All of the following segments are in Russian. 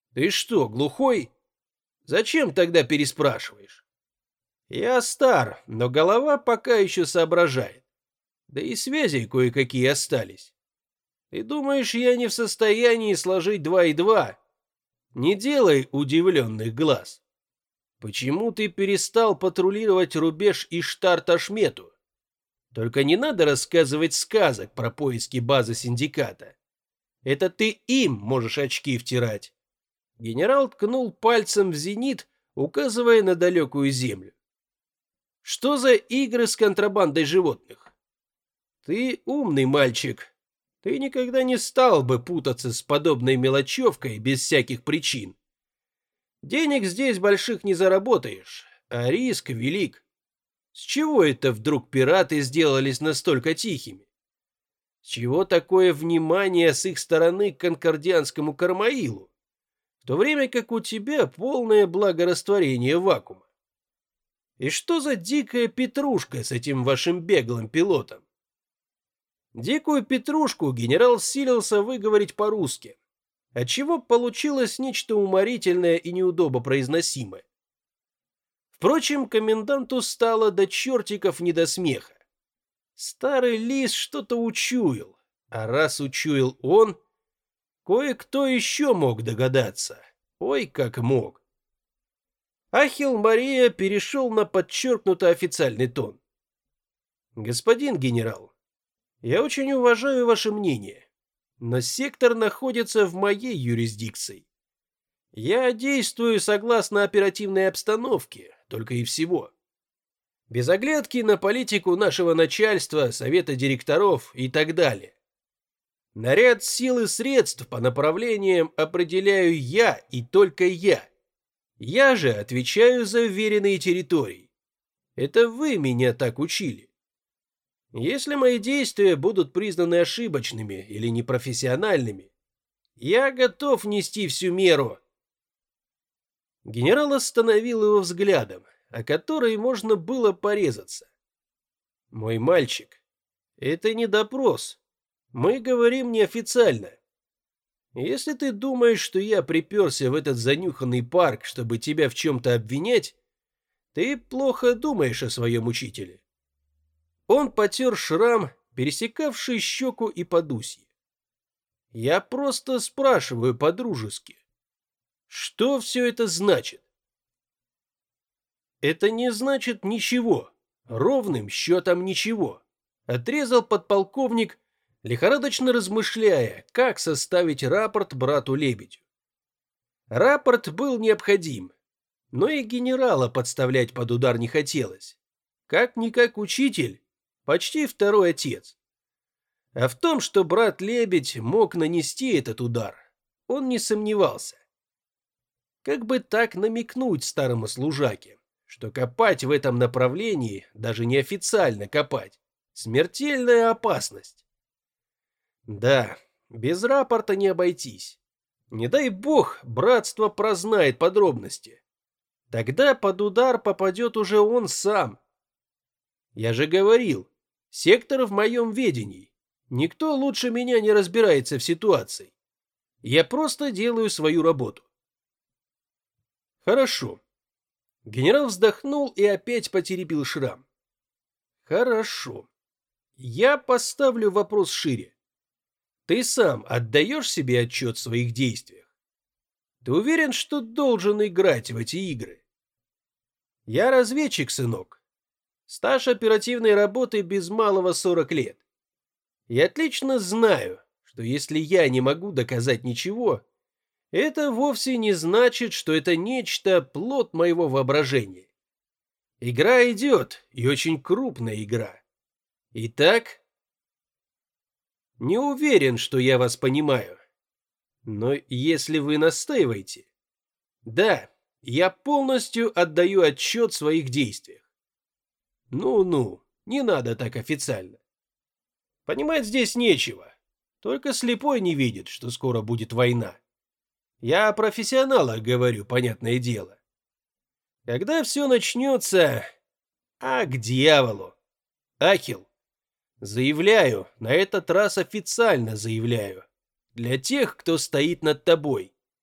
Ты что, глухой? Зачем тогда переспрашиваешь? Я стар, но голова пока еще соображает. Да и связи кое-какие остались. Ты думаешь, я не в состоянии сложить 2 и 2? Не делай удивленных глаз. Почему ты перестал патрулировать рубеж Иштар-Ташмету? Только не надо рассказывать сказок про поиски базы синдиката. Это ты им можешь очки втирать. Генерал ткнул пальцем в зенит, указывая на далекую землю. Что за игры с контрабандой животных? Ты умный мальчик. Ты никогда не стал бы путаться с подобной мелочевкой без всяких причин. Денег здесь больших не заработаешь, а риск велик. С чего это вдруг пираты сделались настолько тихими? С чего такое внимание с их стороны к конкордианскому Кармаилу, в то время как у тебя полное благорастворение вакуума? И что за дикая петрушка с этим вашим беглым пилотом? Дикую петрушку генерал силился выговорить по-русски, отчего получилось нечто уморительное и неудобопроизносимое. Впрочем, коменданту стало до чертиков не до смеха. Старый лис что-то учуял, а раз учуял он, кое-кто еще мог догадаться. Ой, как мог. Ахилл Мария перешел на подчеркнуто официальный тон. «Господин генерал, я очень уважаю ваше мнение, но сектор находится в моей юрисдикции. Я действую согласно оперативной обстановке, только и всего. Без оглядки на политику нашего начальства, совета директоров и так далее. Наряд сил и средств по направлениям определяю я и только я. Я же отвечаю за уверенные территории. Это вы меня так учили. Если мои действия будут признаны ошибочными или непрофессиональными, я готов нести всю меру». Генерал остановил его взглядом, о который можно было порезаться. «Мой мальчик, это не допрос. Мы говорим неофициально. Если ты думаешь, что я приперся в этот занюханный парк, чтобы тебя в чем-то обвинять, ты плохо думаешь о своем учителе». Он потер шрам, пересекавший щеку и подусье. «Я просто спрашиваю по-дружески. Что все это значит?» «Это не значит ничего. Ровным счетом ничего», — отрезал подполковник, лихорадочно размышляя, как составить рапорт брату Лебедю. Рапорт был необходим, но и генерала подставлять под удар не хотелось. Как-никак учитель, почти второй отец. А в том, что брат Лебедь мог нанести этот удар, он не сомневался. Как бы так намекнуть старому служаке, что копать в этом направлении, даже неофициально копать, смертельная опасность? Да, без рапорта не обойтись. Не дай бог, братство прознает подробности. Тогда под удар попадет уже он сам. Я же говорил, сектор в моем ведении. Никто лучше меня не разбирается в ситуации. Я просто делаю свою работу. Хорошо. Генерал вздохнул и опять потеребил шрам. Хорошо. Я поставлю вопрос шире. Ты сам отдаешь себе отчет в своих действиях? Ты уверен, что должен играть в эти игры? Я разведчик, сынок. Стаж оперативной работы без малого 40 лет. Я отлично знаю, что если я не могу доказать ничего, это вовсе не значит, что это нечто плод моего воображения. Игра идет, и очень крупная игра. Итак, не уверен, что я вас понимаю. Но если вы настаиваете, да, я полностью отдаю отчет в своих действиях. Ну-ну, не надо так официально. Понимать здесь нечего. Только слепой не видит, что скоро будет война. Я о профессионалах говорю, понятное дело. Когда все начнется... А к дьяволу. Ахилл, заявляю, на этот раз официально заявляю. Для тех, кто стоит над тобой.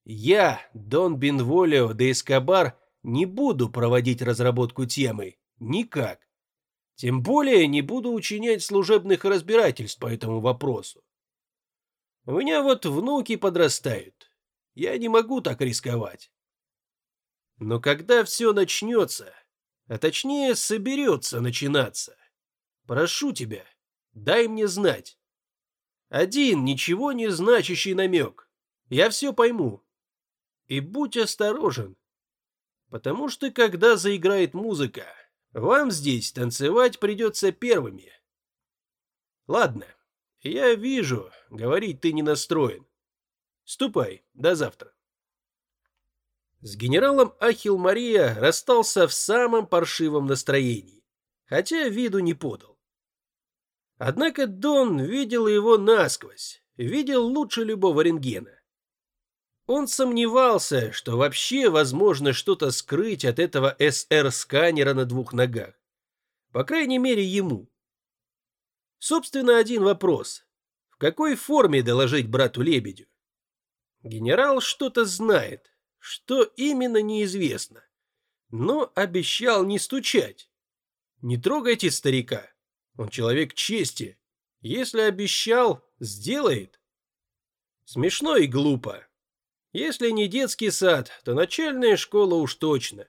Я, Дон Бенволио де Эскобар, не буду проводить разработку темы. Никак. Тем более не буду учинять служебных разбирательств по этому вопросу. У меня вот внуки подрастают. Я не могу так рисковать. Но когда все начнется, а точнее соберется начинаться, прошу тебя, дай мне знать. Один ничего не значащий намек. Я все пойму. И будь осторожен, потому что когда заиграет музыка, вам здесь танцевать придется первыми. Ладно, я вижу, говорить ты не настроен. Ступай, до завтра. С генералом Ахилл Мария расстался в самом паршивом настроении, хотя виду не подал. Однако Дон видел его насквозь, видел лучше любого рентгена. Он сомневался, что вообще возможно что-то скрыть от этого СР-сканера на двух ногах. По крайней мере, ему. Собственно, один вопрос. В какой форме доложить брату Лебедю? Генерал что-то знает, что именно неизвестно, но обещал не стучать. Не трогайте старика, он человек чести. Если обещал, сделает. Смешно и глупо. Если не детский сад, то начальная школа уж точно.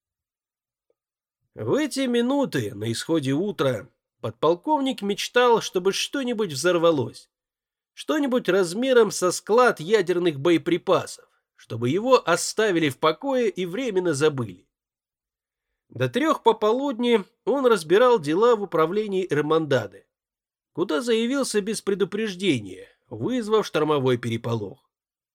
В эти минуты, на исходе утра, подполковник мечтал, чтобы что-нибудь взорвалось. Что-нибудь размером со склад ядерных боеприпасов, чтобы его оставили в покое и временно забыли. До 3 пополудни он разбирал дела в управлении Эрмандады, куда заявился без предупреждения, вызвав штормовой переполох.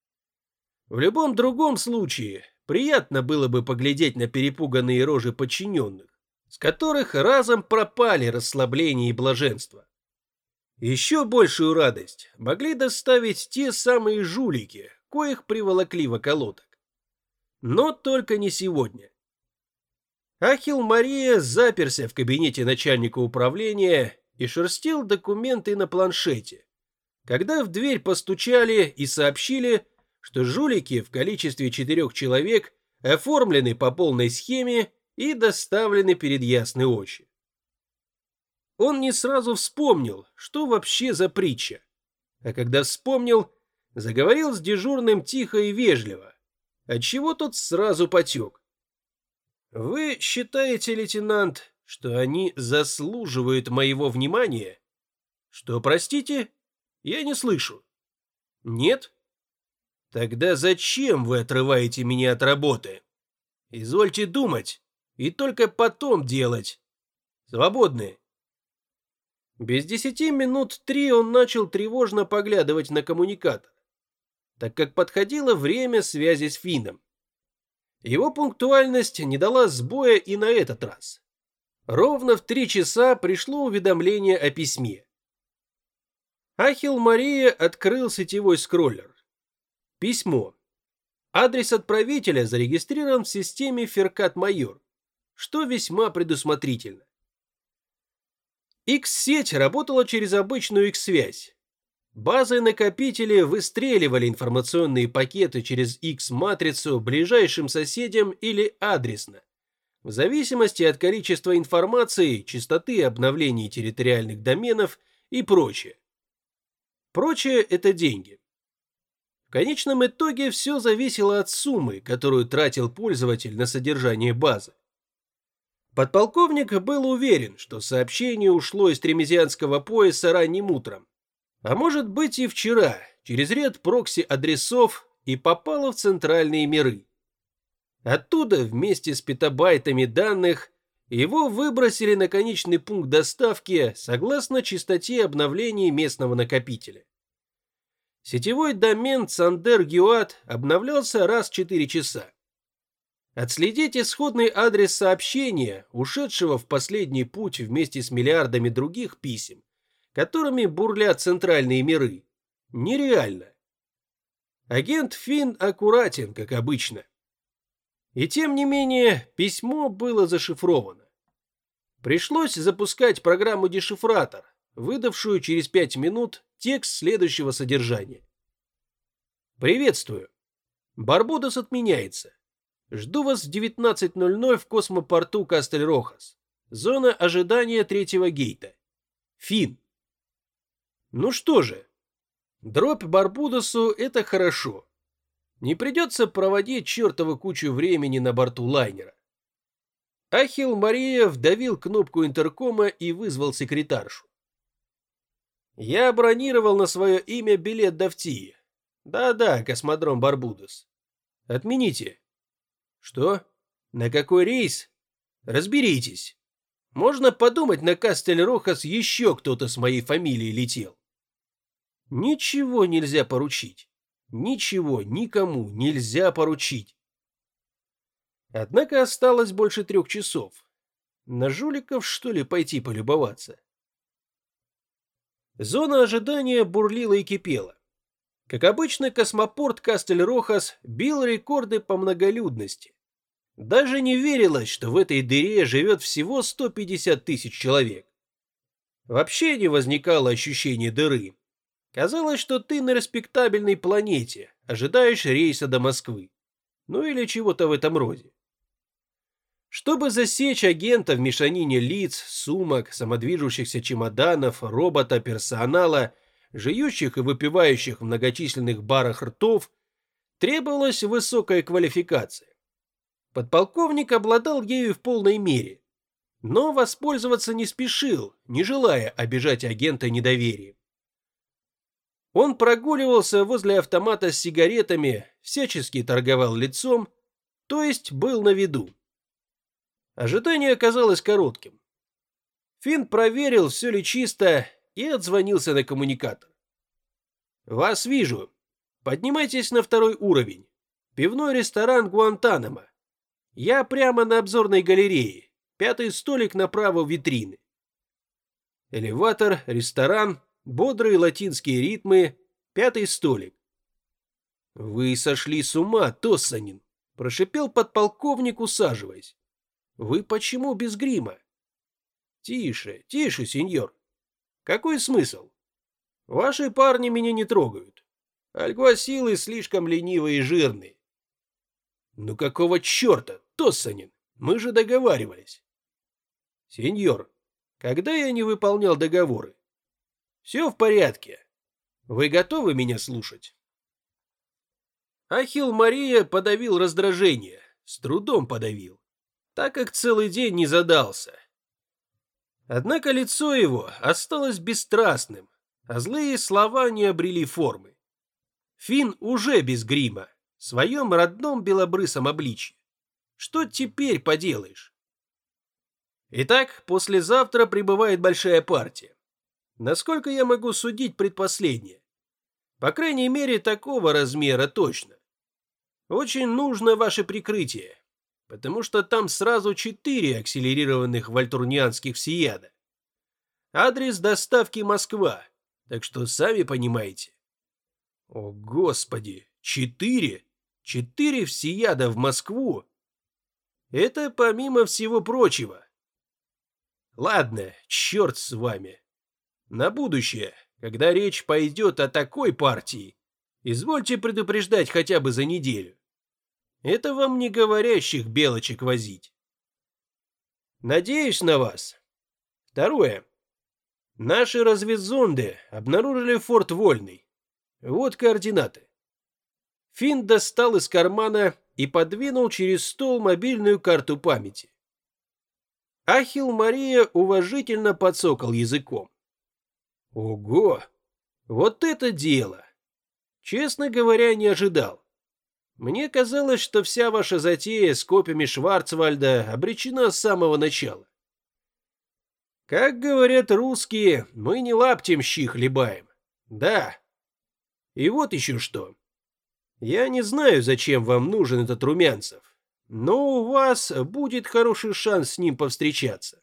В любом другом случае, приятно было бы поглядеть на перепуганные рожи подчиненных, с которых разом пропали расслабление и блаженство. Еще большую радость могли доставить те самые жулики, коих приволокли в околоток. Но только не сегодня. Ахилл Мария заперся в кабинете начальника управления и шерстил документы на планшете, когда в дверь постучали и сообщили, что жулики в количестве 4 человек оформлены по полной схеме и доставлены перед ясные очи. Он не сразу вспомнил, что вообще за притча, а когда вспомнил, заговорил с дежурным тихо и вежливо, отчего тот сразу потек. «Вы считаете, лейтенант, что они заслуживают моего внимания? Что, простите? Я не слышу. Нет? Тогда зачем вы отрываете меня от работы? Извольте думать и только потом делать. Свободны». Без 10 минут 3 он начал тревожно поглядывать на коммуникатор, так как подходило время связи с Финном. Его пунктуальность не дала сбоя и на этот раз. Ровно в 3 часа пришло уведомление о письме. Ахилл Мария открыл сетевой скроллер. Письмо. Адрес отправителя зарегистрирован в системе Феркат-Майор, что весьма предусмотрительно. X-сеть работала через обычную X-связь. Базы-накопители выстреливали информационные пакеты через X-матрицу ближайшим соседям или адресно, в зависимости от количества информации, частоты обновлений территориальных доменов и прочее. Прочее – это деньги. В конечном итоге все зависело от суммы, которую тратил пользователь на содержание базы. Подполковник был уверен, что сообщение ушло из тремезианского пояса ранним утром, а может быть и вчера, через ряд прокси-адресов и попало в центральные миры. Оттуда вместе с петабайтами данных его выбросили на конечный пункт доставки согласно частоте обновлений местного накопителя. Сетевой домен Сандер-Гюат обновлялся раз в 4 часа. Отследить исходный адрес сообщения, ушедшего в последний путь вместе с миллиардами других писем, которыми бурлят центральные миры, нереально. Агент Финн аккуратен, как обычно. И тем не менее, письмо было зашифровано. Пришлось запускать программу-дешифратор, выдавшую через 5 минут текст следующего содержания. «Приветствую. Барбудос отменяется. Жду вас в 19:00 в космопорту Кастель-Рохас. Зона ожидания третьего гейта. Финн. Ну что же, дробь Барбудосу — это хорошо. Не придется проводить чертову кучу времени на борту лайнера. Ахилл Мария вдавил кнопку интеркома и вызвал секретаршу. Я бронировал на свое имя билет до Фтии. Да-да, космодром Барбудос. Отмените. Что? На какой рейс? Разберитесь. Можно подумать, на Кастель-Рохас еще кто-то с моей фамилией летел. Ничего нельзя поручить. Ничего никому нельзя поручить. Однако осталось больше 3 часов. На жуликов, что ли, пойти полюбоваться? Зона ожидания бурлила и кипела. Как обычно, космопорт Кастель-Рохас бил рекорды по многолюдности. Даже не верилось, что в этой дыре живет всего 150 тысяч человек. Вообще не возникало ощущения дыры. Казалось, что ты на респектабельной планете, ожидаешь рейса до Москвы. Ну или чего-то в этом роде. Чтобы засечь агента в мешанине лиц, сумок, самодвижущихся чемоданов, робота, персонала, жующих и выпивающих в многочисленных барах ртов, требовалась высокая квалификация. Подполковник обладал ею в полной мере, но воспользоваться не спешил, не желая обижать агента недоверием. Он прогуливался возле автомата с сигаретами, всячески торговал лицом, то есть был на виду. Ожидание оказалось коротким. Финн проверил, все ли чисто, и отзвонился на коммуникатор. «Вас вижу. Поднимайтесь на 2-й уровень. Пивной ресторан Гуантанамо. Я прямо на обзорной галерее. 5-й столик направо витрины». Элеватор, ресторан, бодрые латинские ритмы, 5-й столик. «Вы сошли с ума, Тоссанин», – прошипел подполковник, усаживаясь. «Вы почему без грима?» «Тише, тише, сеньор. Какой смысл? Ваши парни меня не трогают. Альгвасилы слишком ленивые и жирные». «Ну какого черта, Тоссанин? Мы же договаривались». «Сеньор, когда я не выполнял договоры?» «Все в порядке. Вы готовы меня слушать?» Ахилл Мария подавил раздражение, с трудом подавил, так как целый день не задался. Однако лицо его осталось бесстрастным, а злые слова не обрели формы. Финн уже без грима, в своем родном белобрысом обличье. Что теперь поделаешь? Итак, послезавтра прибывает большая партия. Насколько я могу судить, предпоследняя. По крайней мере, такого размера точно. Очень нужно ваше прикрытие, потому что там сразу 4 акселерированных вольтурнианских всеяда. Адрес доставки Москва, так что сами понимаете. О, Господи, 4? 4 всеяда в Москву? Это помимо всего прочего. Ладно, черт с вами. На будущее, когда речь пойдет о такой партии, извольте предупреждать хотя бы за неделю. Это вам не говорящих белочек возить. Надеюсь на вас. Второе. Наши разведзонды обнаружили форт Вольный. Вот координаты. Финн достал из кармана и подвинул через стол мобильную карту памяти. Ахилл Мария уважительно подсокал языком. Ого! Вот это дело! Честно говоря, не ожидал. Мне казалось, что вся ваша затея с копьями Шварцвальда обречена с самого начала. Как говорят русские, мы не лаптем щи хлебаем. Да. И вот еще что. Я не знаю, зачем вам нужен этот Румянцев, но у вас будет хороший шанс с ним повстречаться.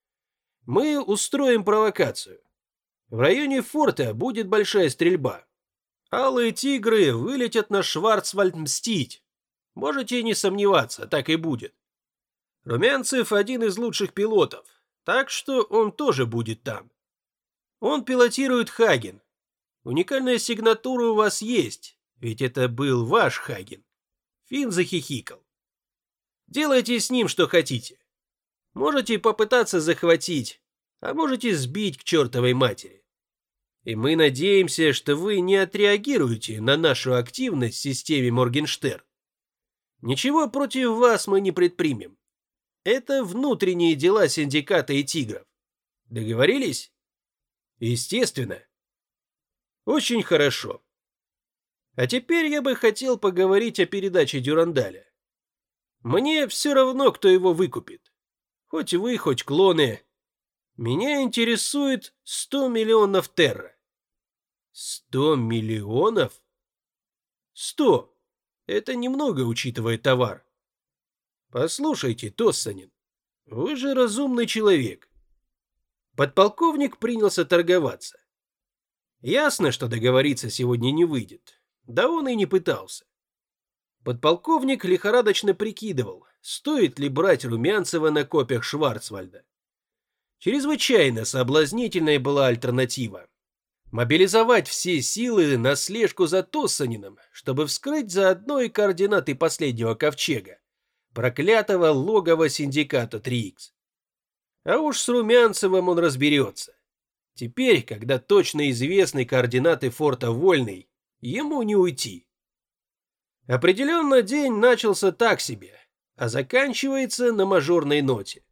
Мы устроим провокацию. В районе форта будет большая стрельба. Алые тигры вылетят на Шварцвальд мстить. Можете не сомневаться, так и будет. Румянцев один из лучших пилотов, так что он тоже будет там. Он пилотирует Хаген. Уникальная сигнатура у вас есть, ведь это был ваш Хаген. Финн захихикал. Делайте с ним, что хотите. Можете попытаться захватить, а можете сбить к чертовой матери. И мы надеемся, что вы не отреагируете на нашу активность в системе Моргенштерн. Ничего против вас мы не предпримем. Это внутренние дела синдиката и тигров. Договорились? Естественно. Очень хорошо. А теперь я бы хотел поговорить о передаче Дюрандаля. Мне все равно, кто его выкупит. Хоть вы, хоть клоны. Меня интересует 100 миллионов терра. 100 миллионов? 100. Это немного, учитывая товар. Послушайте, Тоссанин, вы же разумный человек. Подполковник принялся торговаться. Ясно, что договориться сегодня не выйдет. Да он и не пытался. Подполковник лихорадочно прикидывал, стоит ли брать Румянцева на копиях Шварцвальда. Чрезвычайно соблазнительной была альтернатива. Мобилизовать все силы на слежку за Тоссанином, чтобы вскрыть заодно и координаты последнего ковчега, проклятого логова синдиката 3Х. А уж с Румянцевым он разберется. Теперь, когда точно известны координаты форта Вольный, ему не уйти. Определенно день начался так себе, а заканчивается на мажорной ноте.